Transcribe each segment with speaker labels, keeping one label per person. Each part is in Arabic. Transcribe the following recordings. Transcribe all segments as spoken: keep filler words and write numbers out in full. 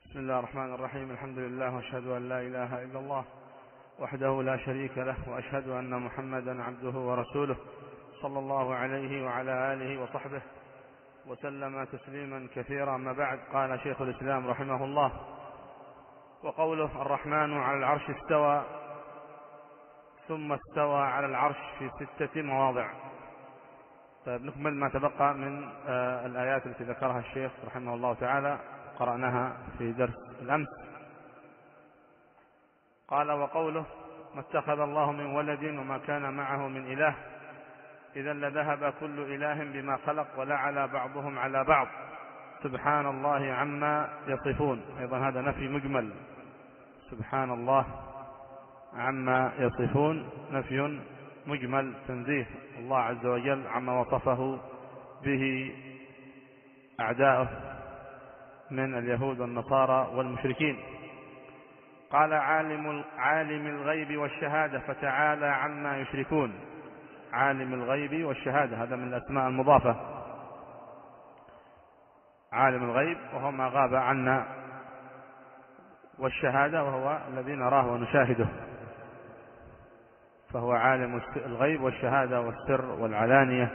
Speaker 1: بسم الله الرحمن الرحيم. الحمد لله وأشهد أن لا إله إلا الله وحده لا شريك له، وأشهد أن محمدا عبده ورسوله صلى الله عليه وعلى آله وصحبه وسلم تسليما كثيرا. ما بعد، قال شيخ الإسلام رحمه الله: وقوله الرحمن على العرش استوى ثم استوى على العرش في ستة مواضع. طيب، نكمل ما تبقى من آه الآيات التي ذكرها الشيخ رحمه الله تعالى، قرأناها في درس الأمس. قال: وقوله ما اتخذ الله من ولد وما كان معه من إله إذا لذهب كل إله بما خلق ولعلى بعضهم على بعض سبحان الله عما يصفون. أيضا هذا نفي مجمل، سبحان الله عما يصفون نفي مجمل، تنزيه الله عز وجل عما وصفه به أعداؤه من اليهود والنصارى والمشركين. قال: عالم عالم الغيب والشهادة فتعالى عما يشركون. عالم الغيب والشهادة هذا من الأسماء المضافة. عالم الغيب وهو ما غاب عنا، والشهادة وهو الذي نراه ونشاهده، فهو عالم الغيب والشهادة والسر والعلانية.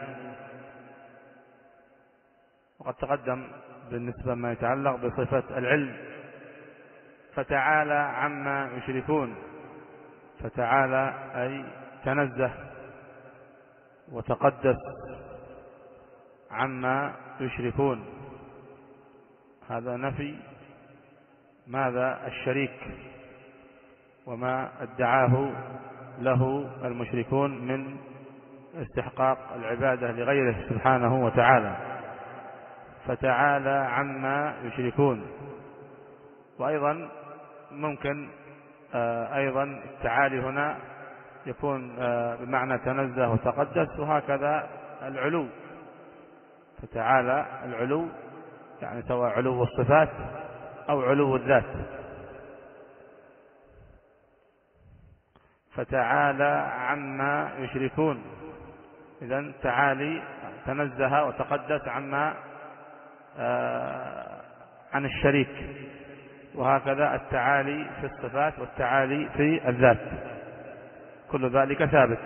Speaker 1: وقد تقدم بالنسبة ما يتعلق بصفة العلم: فتعالى عما يشركون. فتعالى أي تنزه وتقدس عما يشركون. هذا نفي ماذا؟ الشريك وما ادعاه له المشركون من استحقاق العبادة لغيره سبحانه وتعالى. فتعالى عما يشركون. وأيضا ممكن أيضا التعالي هنا يكون بمعنى تنزه وتقدس، وهكذا العلو. فتعالى العلو يعني سواء علو الصفات أو علو الذات. فتعالى عما يشركون، إذن تعالي تنزه وتقدس عما عن الشريك، وهكذا التعالي في الصفات والتعالي في الذات، كل ذلك ثابت.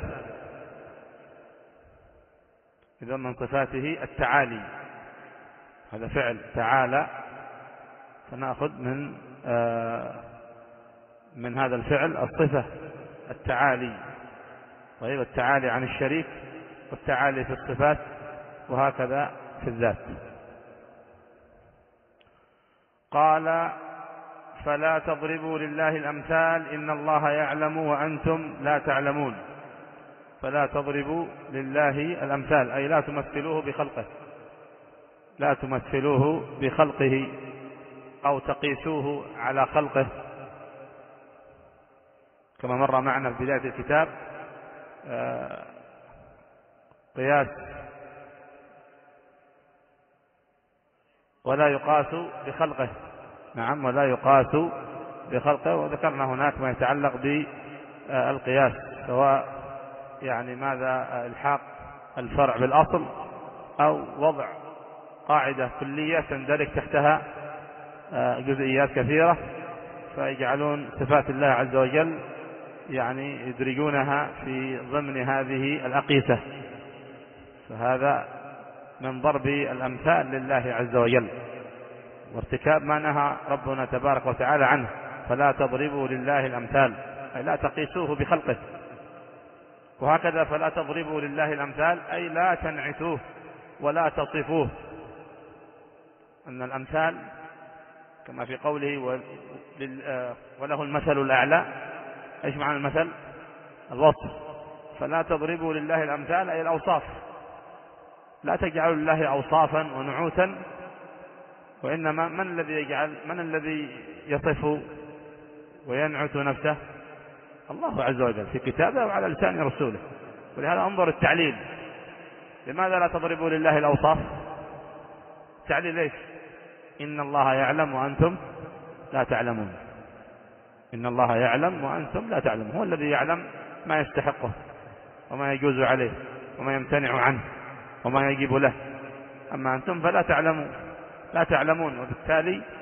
Speaker 1: إذا من صفاته التعالي، هذا فعل تعالى، فنأخذ من من هذا الفعل الصفة التعالي. طيب، التعالي عن الشريك والتعالي في الصفات وهكذا في الذات. قال: فلا تضربوا لله الأمثال إن الله يعلم وأنتم لا تعلمون. فلا تضربوا لله الأمثال أي لا تمثلوه بخلقه، لا تمثلوه بخلقه أو تقيسوه على خلقه، كما مر معنا في بداية الكتاب قياس ولا يقاس بخلقه. نعم، ولا يقاس بخلقه. وذكرنا هناك ما يتعلق بالقياس، سواء يعني ماذا الحاق الفرع بالأصل أو وضع قاعدة كلية تندرج تحتها جزئيات كثيرة، فيجعلون صفات الله عز وجل يعني يدرجونها في ضمن هذه الأقيسة. فهذا من ضرب الأمثال لله عز وجل وارتكاب ما نهى ربنا تبارك وتعالى عنه. فلا تضربوا لله الأمثال أي لا تقيسوه بخلقه. وهكذا فلا تضربوا لله الأمثال أي لا تنعتوه ولا تصفوه. أن الأمثال كما في قوله وله المثل الأعلى. إيش معنى المثل؟ الوصف. فلا تضربوا لله الأمثال أي الأوصاف، لا تجعلوا لله أوصافا ونعوتا، وإنما من الذي يجعل من الذي يصف وينعت نفسه؟ الله عز وجل في كتابه وعلى لسان رسوله. ولهذا انظر التعليل: لماذا لا تضربوا لله الأوصاف؟ التعليل ليش؟ إن الله يعلم وأنتم لا تعلمون. إن الله يعلم وأنتم لا تعلمون. هو الذي يعلم ما يستحقه وما يجوز عليه وما يمتنع عنه وما يجب له، أما أنتم فلا تعلمون لا تعلمون وبالتالي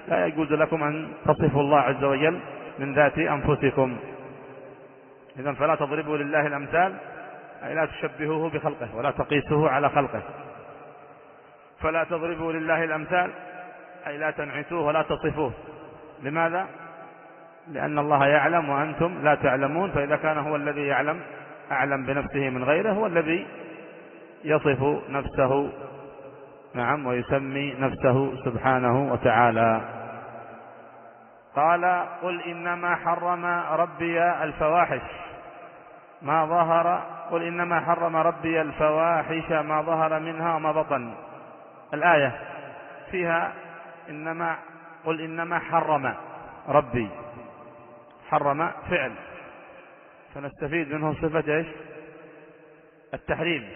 Speaker 1: لا يجوز لكم أن تصفوا الله عز وجل من ذات أنفسكم. إذن فلا تضربوا لله الأمثال، أي لا تشبهوه بخلقه ولا تقيسوه على خلقه. فلا تضربوا لله الأمثال أي لا تنعتوه ولا تصفوه. لماذا؟ لأن الله يعلم وأنتم لا تعلمون، فإذا كان هو الذي يعلم أعلم بنفسه من غيره، هو الذي يصف نفسه نعم ويسمي نفسه سبحانه وتعالى. قال قل إنما حرم ربي الفواحش ما ظهر قل إنما حرم ربي الفواحش ما ظهر منها وما بطن. الآية فيها إنما قل إنما حرم ربي، حرم فعل، فنستفيد منه صفة إيش؟ التحريم.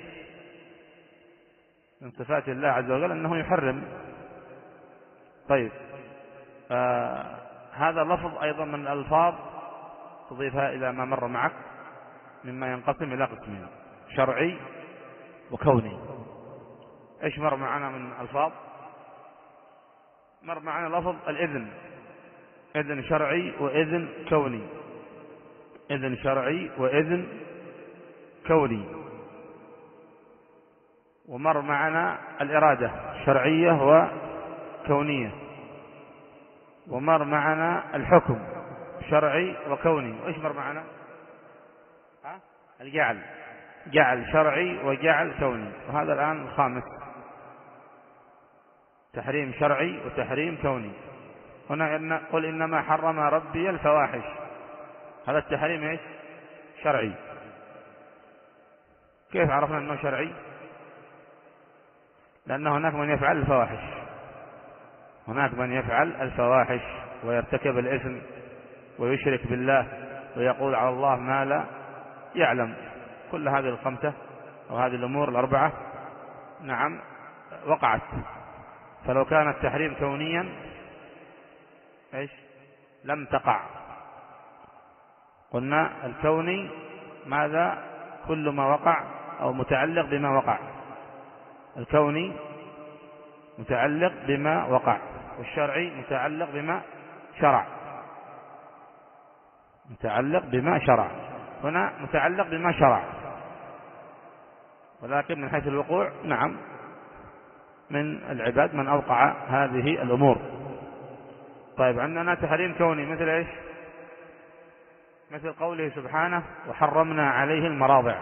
Speaker 1: من صفات الله عز وجل أنه يحرم. طيب آه هذا لفظ أيضا من الألفاظ تضيفها إلى ما مر معك مما ينقسم إلى قسمين، شرعي وكوني. إيش مر معنا من ألفاظ؟ مر معنا لفظ الإذن، إذن شرعي وإذن كوني، إذن شرعي وإذن كوني. ومر معنا الإرادة شرعية وكونية. ومر معنا الحكم شرعي وكوني. وإيش مر معنا؟ ها؟ الجعل، جعل شرعي وجعل كوني. وهذا الآن الخامس، تحريم شرعي وتحريم كوني. هنا إن قل إنما حرم ربي الفواحش، هذا التحريم إيش؟ شرعي. كيف عرفنا أنه شرعي؟ لأن هناك من يفعل الفواحش، هناك من يفعل الفواحش ويرتكب الإثم ويشرك بالله ويقول على الله ما لا يعلم. كل هذه الخمسة وهذه الأمور الأربعة نعم وقعت. فلو كان التحريم كونيا إيش؟ لم تقع. قلنا الكوني ماذا؟ كل ما وقع أو متعلق بما وقع. الكوني متعلق بما وقع، والشرعي متعلق بما شرع، متعلق بما شرع. هنا متعلق بما شرع، ولكن من حيث الوقوع نعم من العباد من أوقع هذه الأمور. طيب عندنا تحريم كوني مثل إيش؟ مثل قوله سبحانه وحرمنا عليه المراضع.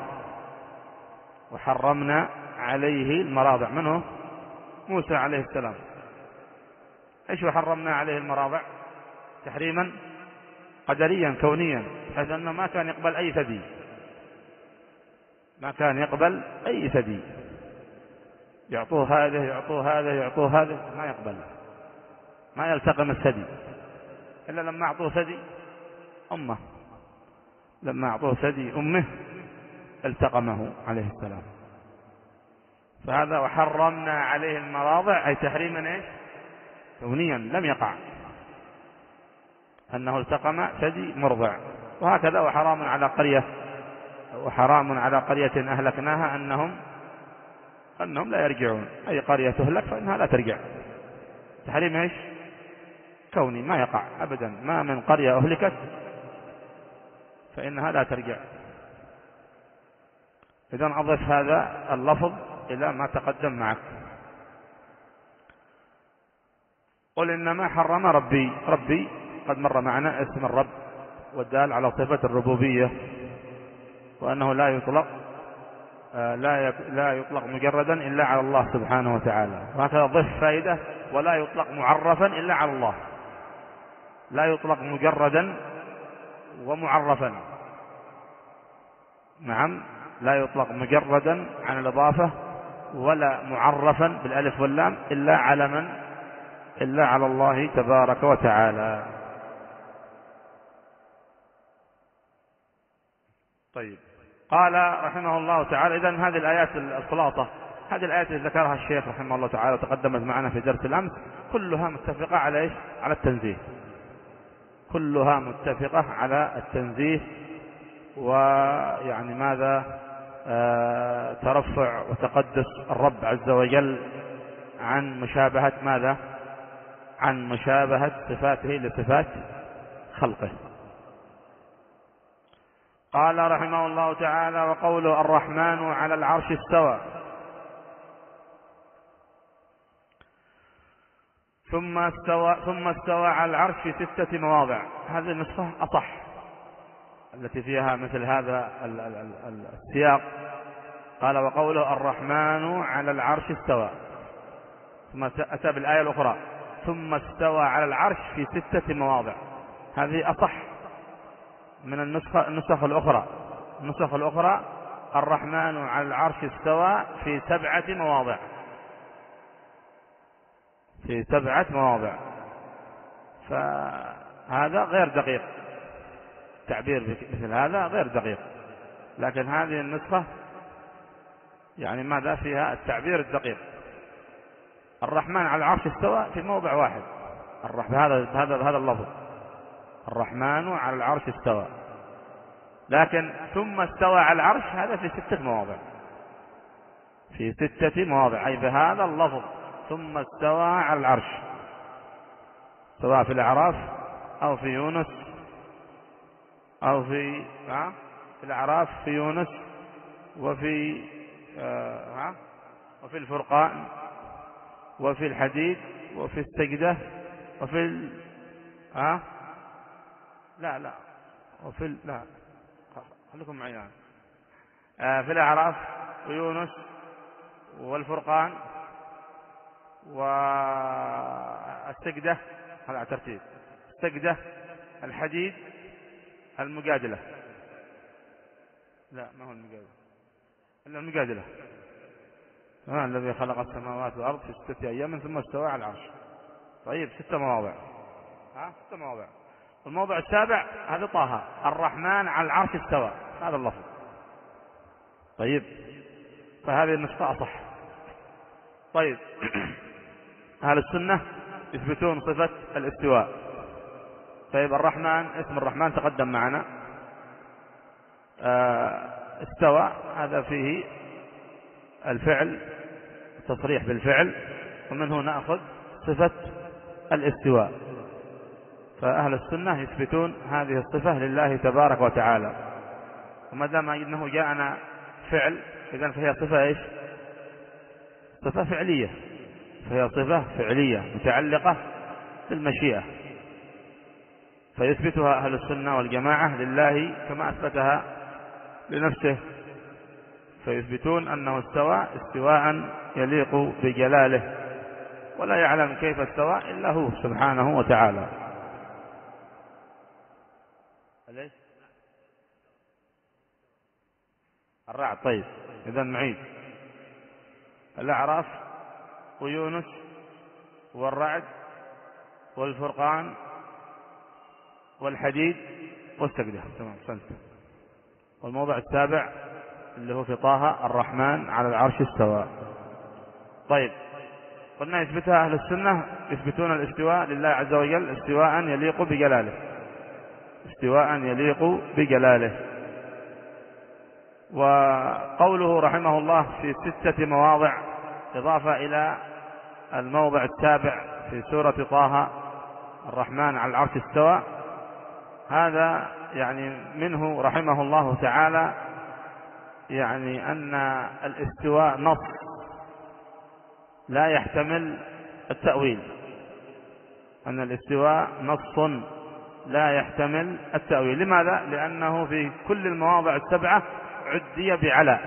Speaker 1: وحرمنا عليه المراضع، منه موسى عليه السلام. إيش وحرمنا عليه المراضع؟ تحريما قدريا كونيا، حيث أنه ما كان يقبل أي ثدي، ما كان يقبل أي ثدي. يعطوه هذا يعطوه هذا يعطوه هذا، ما يقبل، ما يلتقم الثدي إلا لما أعطوه ثدي أمه. لما أعطوه ثدي أمه التقمه عليه السلام. فهذا وحرمنا عليه المراضع أي تحريما إيش؟ كونيا لم يقع أنه التقم ثدي مرضع. وهكذا وحرام على قرية وحرام على قرية أهلكناها أنهم أنهم لا يرجعون. أي قرية تهلك فإنها لا ترجع. تحريم إيش؟ كوني، ما يقع أبدا. ما من قرية أهلكت فإنها لا ترجع. إذن أضف هذا اللفظ إلى ما تقدم معك. قل إنما حرم ربي. ربي قد مر معنا اسم الرب والدال على صفة الربوبية، وأنه لا يطلق لا لا يطلق مجردا إلا على الله سبحانه وتعالى. وهكذا ضف فائدة ولا يطلق معرفا إلا على الله. لا يطلق مجردا ومعرفا. نعم لا يطلق مجردا عن الإضافة ولا معرفا بالألف واللام إلا على من؟ إلا على الله تبارك وتعالى. طيب قال رحمه الله تعالى. إذن هذه الآيات الخلاصة، هذه الآيات التي ذكرها الشيخ رحمه الله تعالى وتقدمت معنا في درس الأمس كلها متفقة على إيش؟ على التنزيه. كلها متفقة على التنزيه، ويعني ماذا آه ترفع وتقدس الرب عز وجل عن مشابهة ماذا؟ عن مشابهة صفاته لصفات خلقه. قال رحمه الله تعالى: وقوله الرحمن على العرش استوى. ثم استوى ثم استوى على العرش في ستة مواضع. هذه النسخة أصح، التي فيها مثل هذا السياق. قال: وقوله الرحمن على العرش استوى، ثم أتى بالآية الأخرى: ثم استوى على العرش في ستة مواضع. هذه أصح من النسخة النسخ الأخرى. النسخ الأخرى: الرحمن على العرش استوى في سبعة مواضع، في سبعة مواضع. فهذا غير دقيق، تعبير مثل هذا غير دقيق. لكن هذه النسخة يعني ماذا فيها التعبير الدقيق. الرحمن على العرش استوى في موضع واحد، هذا هذا هذا اللفظ: الرحمن على العرش استوى. لكن ثم استوى على العرش هذا في ستة مواضع، في ستة مواضع، أي بهذا اللفظ: ثم استوى على العرش، سواء في الأعراف أو في يونس، أو في ها في الأعراف، في يونس، وفي آه ها وفي الفرقان، وفي الحديد، وفي السجدة، وفي ال... ها لا لا وفي ال... لا خليكم معي يعني. آه في الأعراف ويونس والفرقان والسجدة، هذا ترتيب: السجدة، الحديد، المجادلة، لا ما هو المجادلة إلا المجادلة، آه الذي خلق السماوات والأرض في ستة أيام ثم استوى على العرش. طيب ستة مواضع، ها ستة مواضع. الموضع السابع هذا طه: الرحمن على العرش استوى، هذا اللفظ. طيب، فهذه النسخة أصح. طيب أهل السنة يثبتون صفة الاستواء. طيب الرحمن، اسم الرحمن تقدم معنا. آه استوى هذا فيه الفعل، تصريح بالفعل، ومنه نأخذ صفة الاستواء. فأهل السنة يثبتون هذه الصفة لله تبارك وتعالى، وما دام أنه جاءنا فعل إذن فهي صفة إيش؟ صفة فعلية، فهي صفة فعلية متعلقة بالمشيئة، فيثبتها أهل السنة والجماعة لله كما أثبتها لنفسه. فيثبتون أنه استوى استواء يليق بجلاله، ولا يعلم كيف استوى إلا هو سبحانه وتعالى. ليش؟ الرعد. طيب إذن معيد: الأعراف ويونس والرعد والفرقان والحديد والسجدة. تمام، سنت. والموضع السابع اللي هو في طه: الرحمن على العرش استوى. طيب قلنا يثبتها أهل السنة، يثبتون الاستواء لله عز وجل استواء يليق بجلاله، استواء يليق بجلاله. وقوله رحمه الله في ستة مواضع إضافة إلى الموضع السابع في سورة طه: الرحمن على العرش استوى. هذا يعني منه رحمه الله تعالى يعني أن الاستواء نص لا يحتمل التأويل، أن الاستواء نص لا يحتمل التأويل. لماذا؟ لأنه في كل المواضع السبعة عدي بعلى،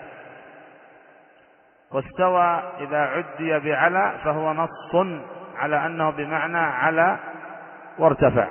Speaker 1: واستوى إذا عدي بعلى فهو نص على أنه بمعنى على وارتفع،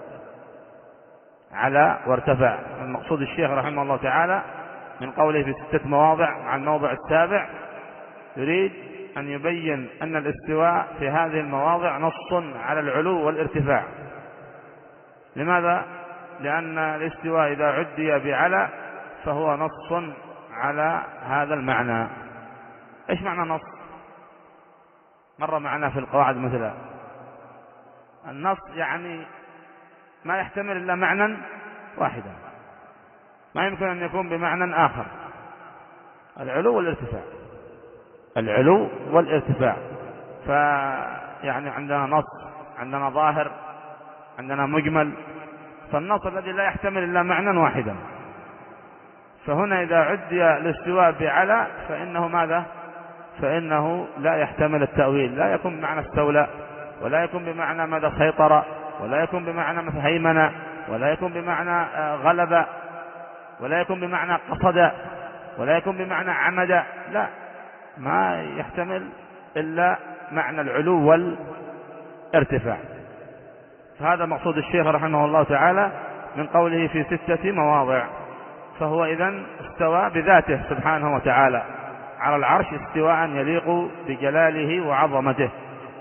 Speaker 1: على وارتفع. المقصود الشيخ رحمه الله تعالى من قوله في ستة مواضع مع الموضع السابع يريد أن يبين أن الاستواء في هذه المواضع نص على العلو والارتفاع. لماذا؟ لأن الاستواء إذا عدي بعلى فهو نص على هذا المعنى. إيش معنى نص؟ مر معنا في القواعد مثلا. النص يعني ما يحتمل إلا معنى واحدا، ما يمكن أن يكون بمعنى آخر: العلو والارتفاع، العلو والارتفاع. فيعني عندنا نص عندنا ظاهر، عندنا مجمل، فالنص الذي لا يحتمل إلا معنى واحدا. فهنا إذا عدي الاستواء بعلى فإنه ماذا؟ فإنه لا يحتمل التأويل، لا يكون بمعنى استولى، ولا يكون بمعنى ماذا سيطر، ولا يكون بمعنى مثل هيمنة، ولا يكون بمعنى غلب، ولا يكون بمعنى قصد، ولا يكون بمعنى عمد، لا، ما يحتمل إلا معنى العلو والارتفاع. فهذا مقصود الشيخ رحمه الله تعالى من قوله في ستة مواضع. فهو إذن استوى بذاته سبحانه وتعالى على العرش استواء يليق بجلاله وعظمته.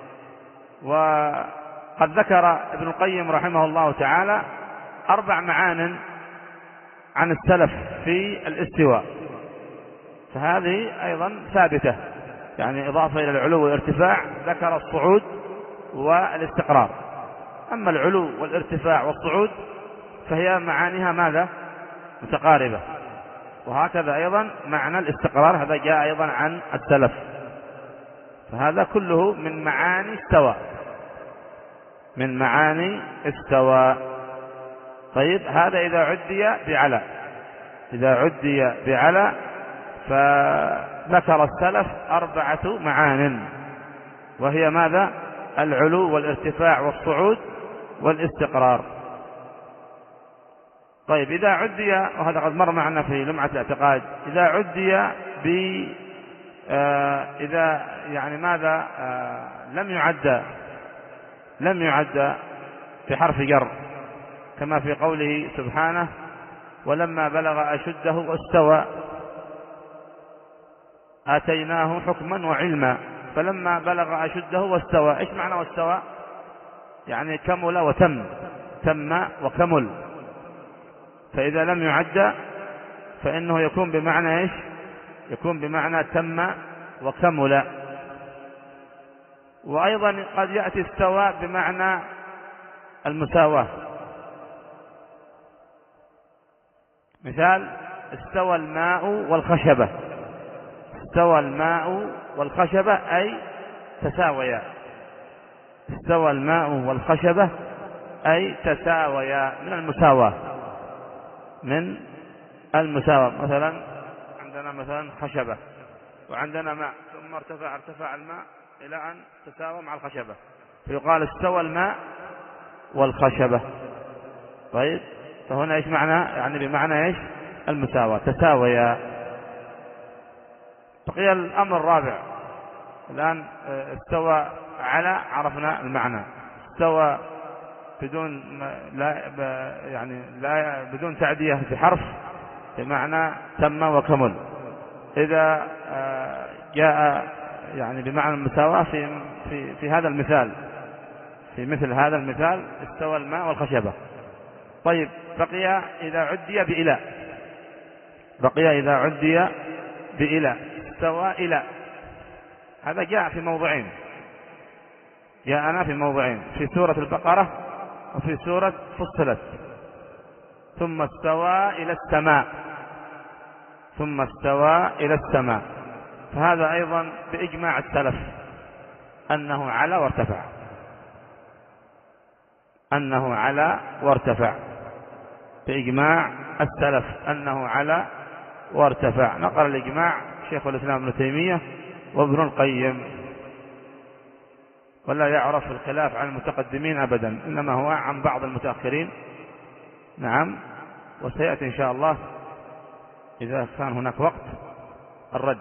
Speaker 1: وقد ذكر ابن القيم رحمه الله تعالى أربع معان عن السلف في الاستواء، فهذه أيضا ثابتة، يعني إضافة إلى العلو والارتفاع ذكر الصعود والاستقرار. أما العلو والارتفاع والصعود فهي معانيها ماذا؟ متقاربة. وهكذا أيضا معنى الاستقرار هذا جاء أيضا عن السلف، فهذا كله من معاني استوى، من معاني استوى. طيب، هذا إذا عدي بعلى، إذا عدي بعلى فذكر السلف أربعة معان، وهي ماذا؟ العلو والارتفاع والصعود والاستقرار. طيب، إذا عدي، وهذا قد مر معنا في لمعة الاعتقاد، إذا عدي ب آه إذا يعني ماذا آه لم يعد لم يعد بحرف جر، كما في قوله سبحانه ولما بلغ أشده واستوى آتيناه حكما وعلما. فلما بلغ أشده واستوى، إيش معنى واستوى؟ يعني كمل وتم، تم وكمل. فإذا لم يعد فإنه يكون بمعنى إيش؟ يكون بمعنى تم وكمل. وأيضا قد يأتي استوى بمعنى المساواة. مثال: استوى الماء والخشبة. استوى الماء والخشبة أي تساويا. استوى الماء والخشبة أي تساويا، من المساواة، من المساواة. مثلا عندنا مثلا خشبة وعندنا ماء، ثم ارتفع ارتفع الماء إلى أن تساوى مع الخشبة، فيقال استوى الماء والخشبة. طيب، فهنا إيش معنى؟ يعني بمعنى إيش؟ المساواة، تساويا. بقي الأمر الرابع. الآن استوى على، عرفنا المعنى. استوى بدون لا يعني لا بدون تعدية بحرف بمعنى تم وكمل. إذا جاء يعني بمعنى المساواة في في في هذا المثال، في مثل هذا المثال استوى الماء والخشبة. طيب، بقي إذا عدي بإلى، بقي إذا عدي بإلى استوى إلى. هذا جاء في موضعين، جاءنا في موضعين، في سورة البقرة وفي سورة فصلت. ثم استوى إلى السماء، ثم استوى إلى السماء. فهذا أيضا بإجماع السلف أنه على وارتفع، أنه على وارتفع، بإجماع السلف أنه على وارتفع. نقل الإجماع شيخ الإسلام ابن تيمية وابن القيم، ولا يعرف الخلاف عن المتقدمين أبدا، إنما هو عن بعض المتأخرين. نعم، وسيأتي إن شاء الله إذا كان هناك وقت الرد.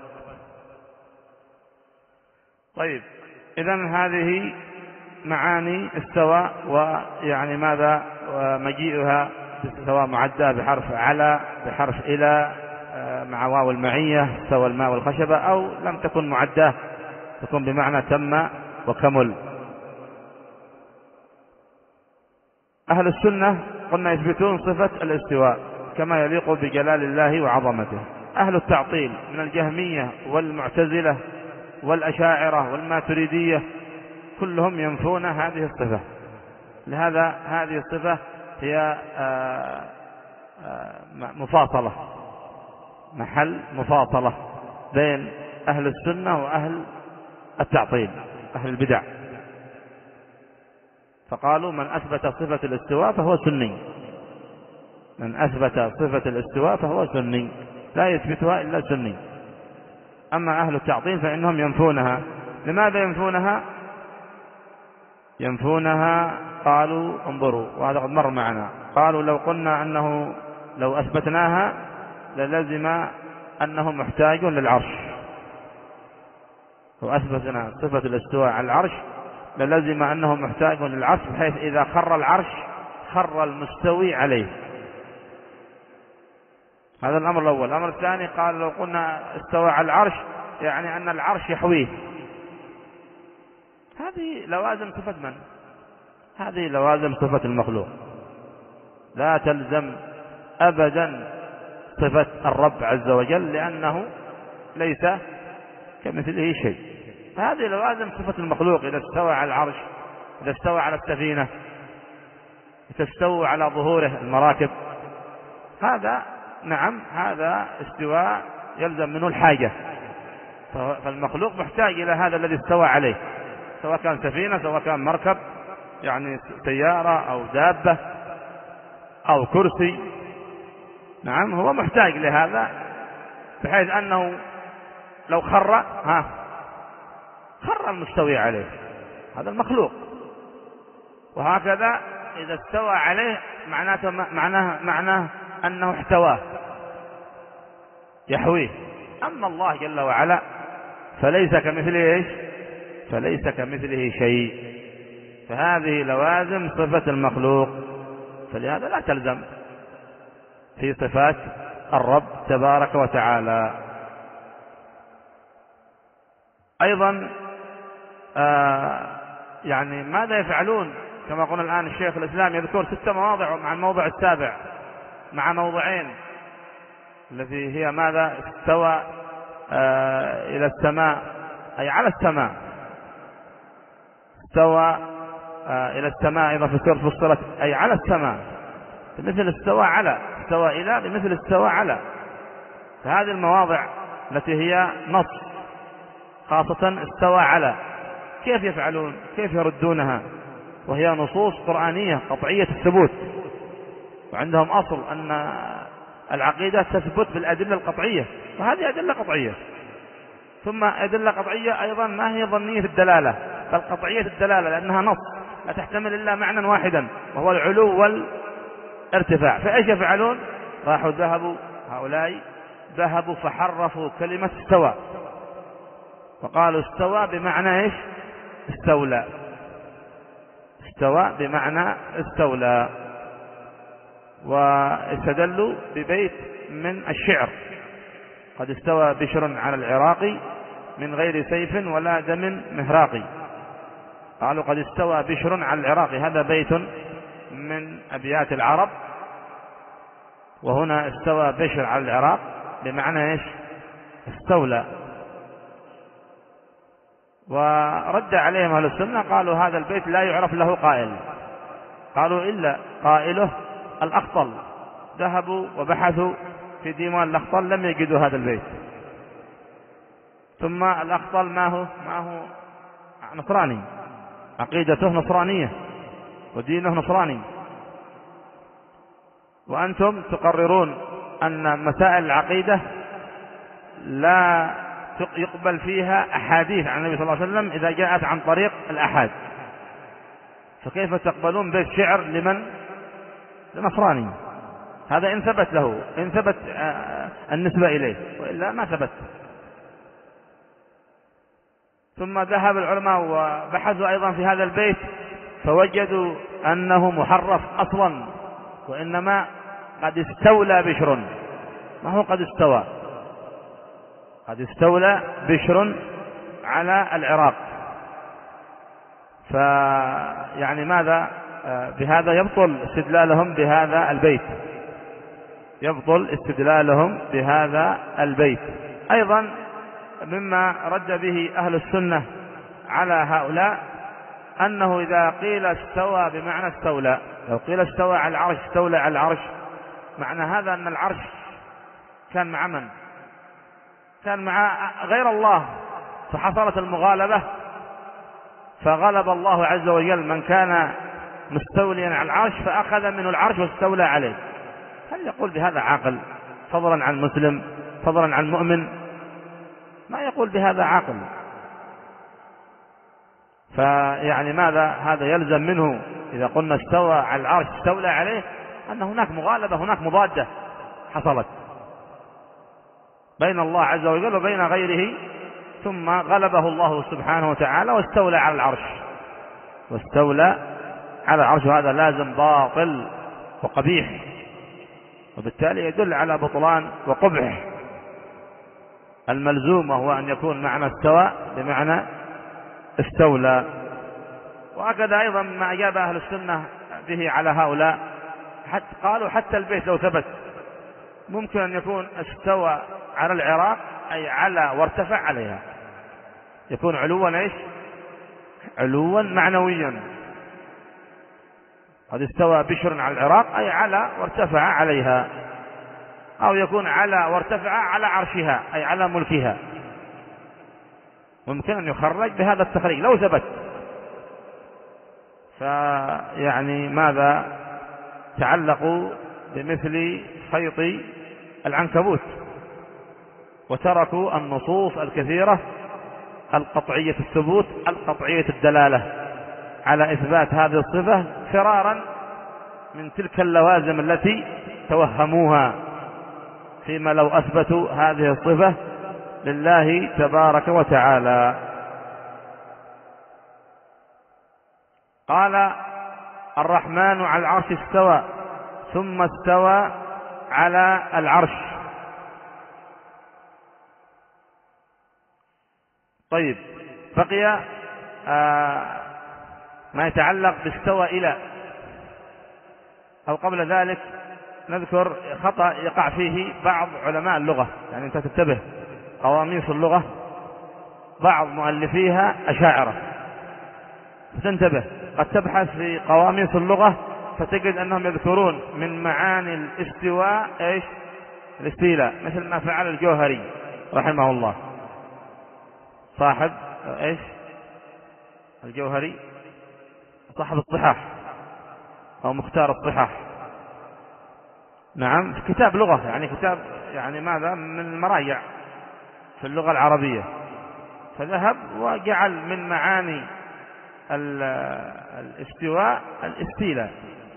Speaker 1: طيب، إذن هذه معاني استوى، ويعني ماذا؟ ومجيئها سواء معدى بحرف على، بحرف إلى، مع واو المعية، استوى الماء والخشبة، أو لم تكن معداه تكون بمعنى تم وكمل. أهل السنة قلنا يثبتون صفة الاستواء كما يليق بجلال الله وعظمته. أهل التعطيل من الجهمية والمعتزلة والأشاعرة والماتريدية كلهم ينفون هذه الصفة. لهذا هذه الصفة هي مفاصلة، محل مفاصلة بين أهل السنة وأهل التعطيل، أهل البدع. فقالوا من أثبت صفة الاستواء فهو سني، من أثبت صفة الاستواء فهو سني، لا يثبتها إلا سني. أما أهل التعطيل فإنهم ينفونها. لماذا ينفونها؟ ينفونها قالوا انظروا، وهذا قد مر معنا، قالوا لو قلنا أنه لو أثبتناها للزم أنه محتاج للعرش، لو أثبتنا صفة الاستواء على العرش للزم أنه محتاج للعرش، بحيث إذا خر العرش خر المستوي عليه. هذا الأمر الأول. الأمر الثاني قال لو قلنا استوى على العرش يعني أن العرش يحويه. هذه لوازم صفة من؟ هذه لوازم صفة المخلوق، لا تلزم أبدا صفة الرب عز وجل، لأنه ليس كمثله شيء. هذه لوازم صفة المخلوق. إذا استوى على العرش، إذا استوى على السفينة، إذا استوى على ظهوره المراكب، هذا نعم هذا استواء يلزم منه الحاجة. فالمخلوق محتاج إلى هذا الذي استوى عليه، سواء كان سفينة سواء كان مركب، يعني سيارة أو دابة أو كرسي، نعم هو محتاج لهذا، بحيث أنه لو خر ها خر المستوي عليه، هذا المخلوق. وهكذا إذا استوى عليه معناته معناه معناه أنه احتواه يحويه. أما الله جل وعلا فليس كمثله إيش؟ فليس كمثله شيء. فهذه لوازم صفة المخلوق، فلهذا لا تلزم في صفات الرب تبارك وتعالى. أيضا آه يعني ماذا يفعلون؟ كما قلنا الآن الشيخ الإسلام يذكر ست مواضع مع الموضع السابع، مع موضعين التي هي ماذا؟ استوى آه إلى السماء أي على السماء، استوى آه إلى السماء أيضا في سورة فصلت أي على السماء، بمثل استوى على، استوى إلى بمثل استوى على. فهذه المواضع التي هي نص، خاصة استوى على، كيف يفعلون؟ كيف يردونها وهي نصوص قرآنية قطعية الثبوت؟ وعندهم أصل أن العقيدة تثبت بالأدلة القطعية، وهذه أدلة قطعية. ثم أدلة قطعية أيضا ما هي ظنية الدلالة، بل قطعية الدلالة، لأنها نص لا تحتمل إلا معنى واحدا وهو العلو والارتفاع. فإيش يفعلون؟ راحوا ذهبوا هؤلاء ذهبوا فحرفوا كلمة استوى، وقالوا استوى بمعنى إيش؟ استولى، استوى بمعنى استولى. واستدلوا ببيت من الشعر: قد استوى بشر على العراق من غير سيف ولا دم مهراق. قالوا قد استوى بشر على العراق، هذا بيت من أبيات العرب، وهنا استوى بشر على العراق بمعنى إيش؟ استولى. ورد عليهم أهل السنة قالوا هذا البيت لا يعرف له قائل، قالوا إلا قائله الأخطل. ذهبوا وبحثوا في ديوان الأخطل لم يجدوا هذا البيت. ثم الأخطل ما هو؟ ما هو نصراني، عقيدته نصرانية ودينه نصراني، وأنتم تقررون أن مسائل العقيدة لا يقبل فيها أحاديث عن النبي صلى الله عليه وسلم إذا جاءت عن طريق الأحاد، فكيف تقبلون بيت شعر لمن؟ لنصراني. هذا إن ثبت له، إن ثبت النسبة إليه، وإلا ما ثبت. ثم ذهب العلماء وبحثوا أيضا في هذا البيت فوجدوا أنه محرف أصلا، وإنما قد استولى بشر، ما هو قد استوى، قد استولى بشر على العراق. فيعني ماذا؟ بهذا يبطل استدلالهم بهذا البيت، يبطل استدلالهم بهذا البيت. أيضا مما رد به أهل السنة على هؤلاء أنه إذا قيل استوى بمعنى استولى، لو قيل استوى على العرش استولى على العرش، معنى هذا أن العرش كان مع من؟ كان مع غير الله، فحصلت المغالبة، فغلب الله عز وجل من كان مستوليا على العرش فأخذ منه العرش واستولى عليه. هل يقول بهذا عاقل؟ فضلا عن مسلم، فضلا عن مؤمن، ما يقول بهذا عاقل. فيعني ماذا؟ هذا يلزم منه إذا قلنا استوى على العرش استولى عليه أن هناك مغالبة، هناك مضادة حصلت بين الله عز وجل وبين غيره، ثم غلبه الله سبحانه وتعالى واستولى على العرش، واستولى على العرش، وهذا لازم باطل وقبيح، وبالتالي يدل على بطلان وقبح الملزوم، وهو أن يكون معنى استوى بمعنى استولى. وهكذا أيضا ما أجاب أهل السنة به على هؤلاء، حتى قالوا حتى البيت لو ثبت ممكن أن يكون استوى على العراق أي على وارتفع عليها، يكون علوا ايش؟ علوا معنويا. قد استوى بشر على العراق أي على وارتفع عليها، أو يكون على وارتفع على عرشها أي على ملكها. ممكن أن يخرج بهذا التخريج لو ثبت. فيعني ماذا؟ تعلقوا بمثل خيط العنكبوت وتركوا النصوص الكثيرة القطعية الثبوت القطعية الدلالة على إثبات هذه الصفة، فرارا من تلك اللوازم التي توهموها فيما لو أثبتوا هذه الصفة لله تبارك وتعالى. قال الرحمن على العرش استوى ثم استوى على العرش. طيب، بقي آه ما يتعلق باستوى إلى، أو قبل ذلك نذكر خطأ يقع فيه بعض علماء اللغة. يعني أنت تنتبه، قواميس اللغة بعض مؤلفيها أشاعرة، تنتبه قد تبحث في قواميس اللغة فتجد أنهم يذكرون من معاني الاستواء إيش؟ الاستيلاء، مثل ما فعل الجوهري رحمه الله، صاحب إيش؟ الجوهري صاحب الصحاح أو مختار الصحاح، نعم، في كتاب لغة، يعني كتاب يعني ماذا؟ من المراجع في اللغة العربية، فذهب وجعل من معاني الاستواء الاستيلاء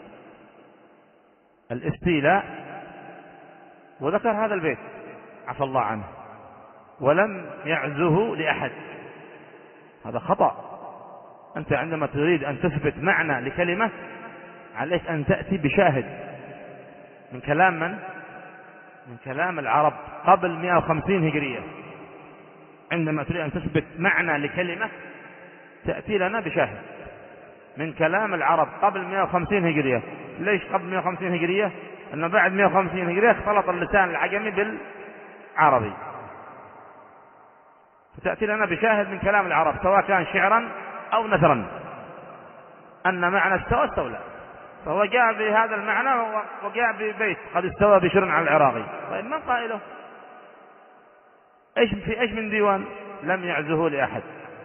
Speaker 1: الاستيلاء وذكر هذا البيت عفى الله عنه، ولم يعزه لأحد. هذا خطأ. أنت عندما تريد أن تثبت معنى لكلمة عليك أن تأتي بشاهد من كلام من؟ من كلام العرب قبل مئة وخمسين هجرية. عندما تريد أن تثبت معنى لكلمة تأتي لنا بشاهد من كلام العرب قبل مئة وخمسين هجرية. ليش قبل مئة وخمسين هجرية؟ أنه بعد مئة وخمسين هجرية اختلط اللسان العجمي بالعربي، فتأتي لنا بشاهد من كلام العرب سواء كان شعرا أو نثرا أن معنى استوى استولى، فهو جاء بهذا المعنى وجاء ببيت قد استوى بشر على العراقي. طيب من قائله؟ إيش في إيش من ديوان؟ لم يعزه لأحد.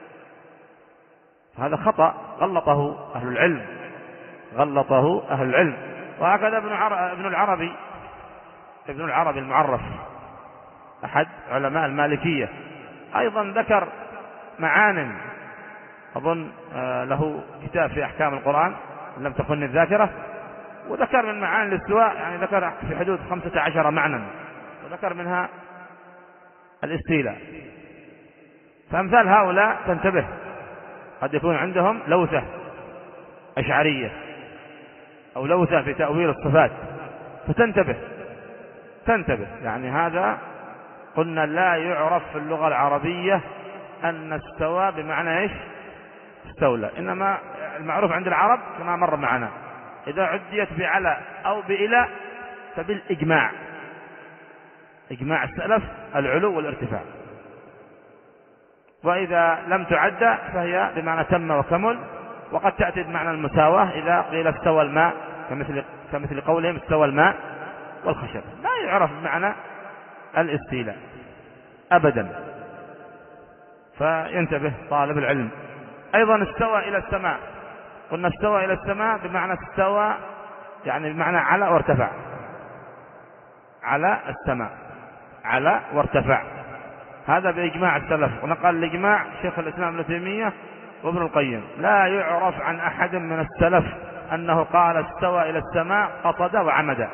Speaker 1: هذا خطأ غلطه أهل العلم، غلطه أهل العلم. وهكذا ابن ابن العربي ابن العربي المعرف أحد علماء المالكية أيضا ذكر معان، أظن له كتاب في أحكام القرآن لم تخن الذاكرة، وذكر من معاني الاستواء يعني ذكر في حدود خمسة عشر معنى، وذكر منها الاستيلاء. فأمثال هؤلاء تنتبه، قد يكون عندهم لوثة أشعرية أو لوثة في تأويل الصفات، فتنتبه تنتبه يعني هذا قلنا لا يعرف في اللغة العربية أن استوى بمعنى إيش؟ استولى، إنما المعروف عند العرب كما مر معنا إذا عديت بعلى أو بإلى فبالإجماع، إجماع السلف العلو والارتفاع، وإذا لم تعد فهي بمعنى تم وكمل، وقد تأتي بمعنى المساواة إذا قيل استوى الماء كمثل, كمثل قولهم استوى الماء والخشب، لا يعرف بمعنى الاستيلاء أبدا. فينتبه طالب العلم. أيضا استوى إلى السماء، قلنا استوى إلى السماء بمعنى استوى، يعني بمعنى على وارتفع، على السماء، على وارتفع. هذا بإجماع السلف، ونقل الإجماع شيخ الإسلام ابن تيمية وابن القيم. لا يعرف عن أحد من السلف أنه قال استوى إلى السماء قصد وعمد،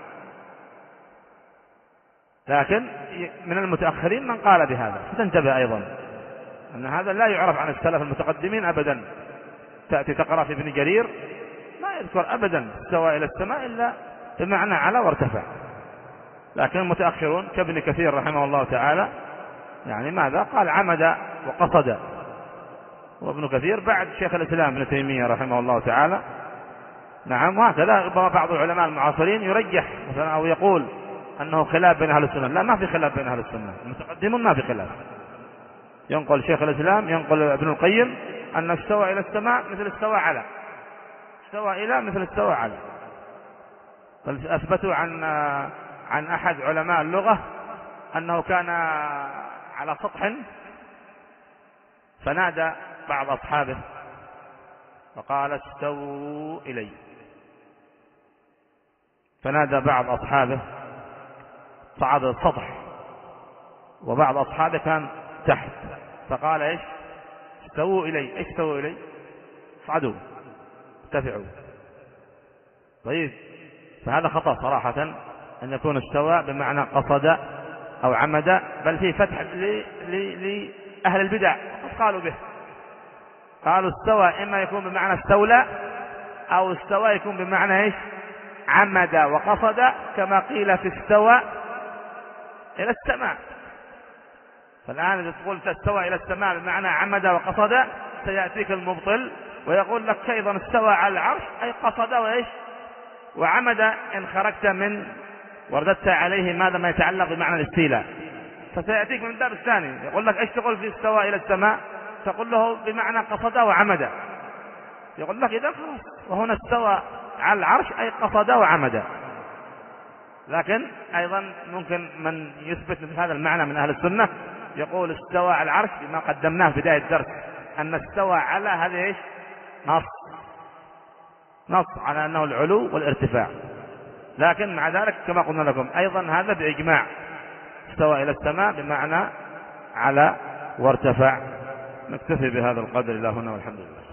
Speaker 1: لكن من المتأخرين من قال بهذا، فتنتبه أيضا أن هذا لا يعرف عن السلف المتقدمين أبدا. تأتي تقرأ في ابن جرير ما يذكر أبدا استوى إلى السماء إلا بمعنى على وارتفع، لكن المتأخرون كابن كثير رحمه الله تعالى يعني ماذا قال عمد وقصد، وابن كثير بعد شيخ الإسلام ابن تيمية رحمه الله تعالى. نعم، وهكذا بعض العلماء المعاصرين يرجح مثلا أو يقول أنه خلاف بين أهل السنة. لا، ما في خلاف بين أهل السنة، المتقدمون ما في خلاف. ينقل شيخ الإسلام، ينقل ابن القيم أن استوى إلى السماء مثل استوى على، استوى إلى مثل استوى على. بل أثبتوا عن عن أحد علماء اللغة أنه كان على سطح فنادى بعض أصحابه فقال استووا إلي، فنادى بعض أصحابه صعد السطح وبعض أصحابه كان تحت، فقال إيش استووا إلي. إيش استووا إلي؟ صعدوا ارتفعوا. طيب، فهذا خطأ صراحة أن يكون استوى بمعنى قصد أو عمد، بل فيه فتح لأهل البدع وقد قالوا به، قالوا استوى إما يكون بمعنى استولى أو استوى يكون بمعنى إيش عمد وقصد، كما قيل في استوى إلى السماء. فالآن إذا تقول استوى إلى السماء بمعنى عمد وقصد سيأتيك المبطل ويقول لك أيضا استوى على العرش أي قصد وإيش وعمد، إن خرجت من ورددت عليه ماذا ما يتعلق بمعنى الاستيلاء. فسيأتيك من الباب الثاني يقول لك إيش تقول في استوى إلى السماء، تقول له بمعنى قصد وعمد، يقول لك إذا خلاص، وهنا استوى على العرش أي قصد وعمد. لكن أيضا ممكن من يثبت مثل هذا المعنى من أهل السنة يقول استوى على العرش بما قدمناه في بداية الدرس، أن استوى على هذا إيش نص نص على أنه العلو والارتفاع. لكن مع ذلك كما قلنا لكم أيضا هذا بإجماع، استوى إلى السماء بمعنى على وارتفع. نكتفي بهذا القدر إلى هنا والحمد لله.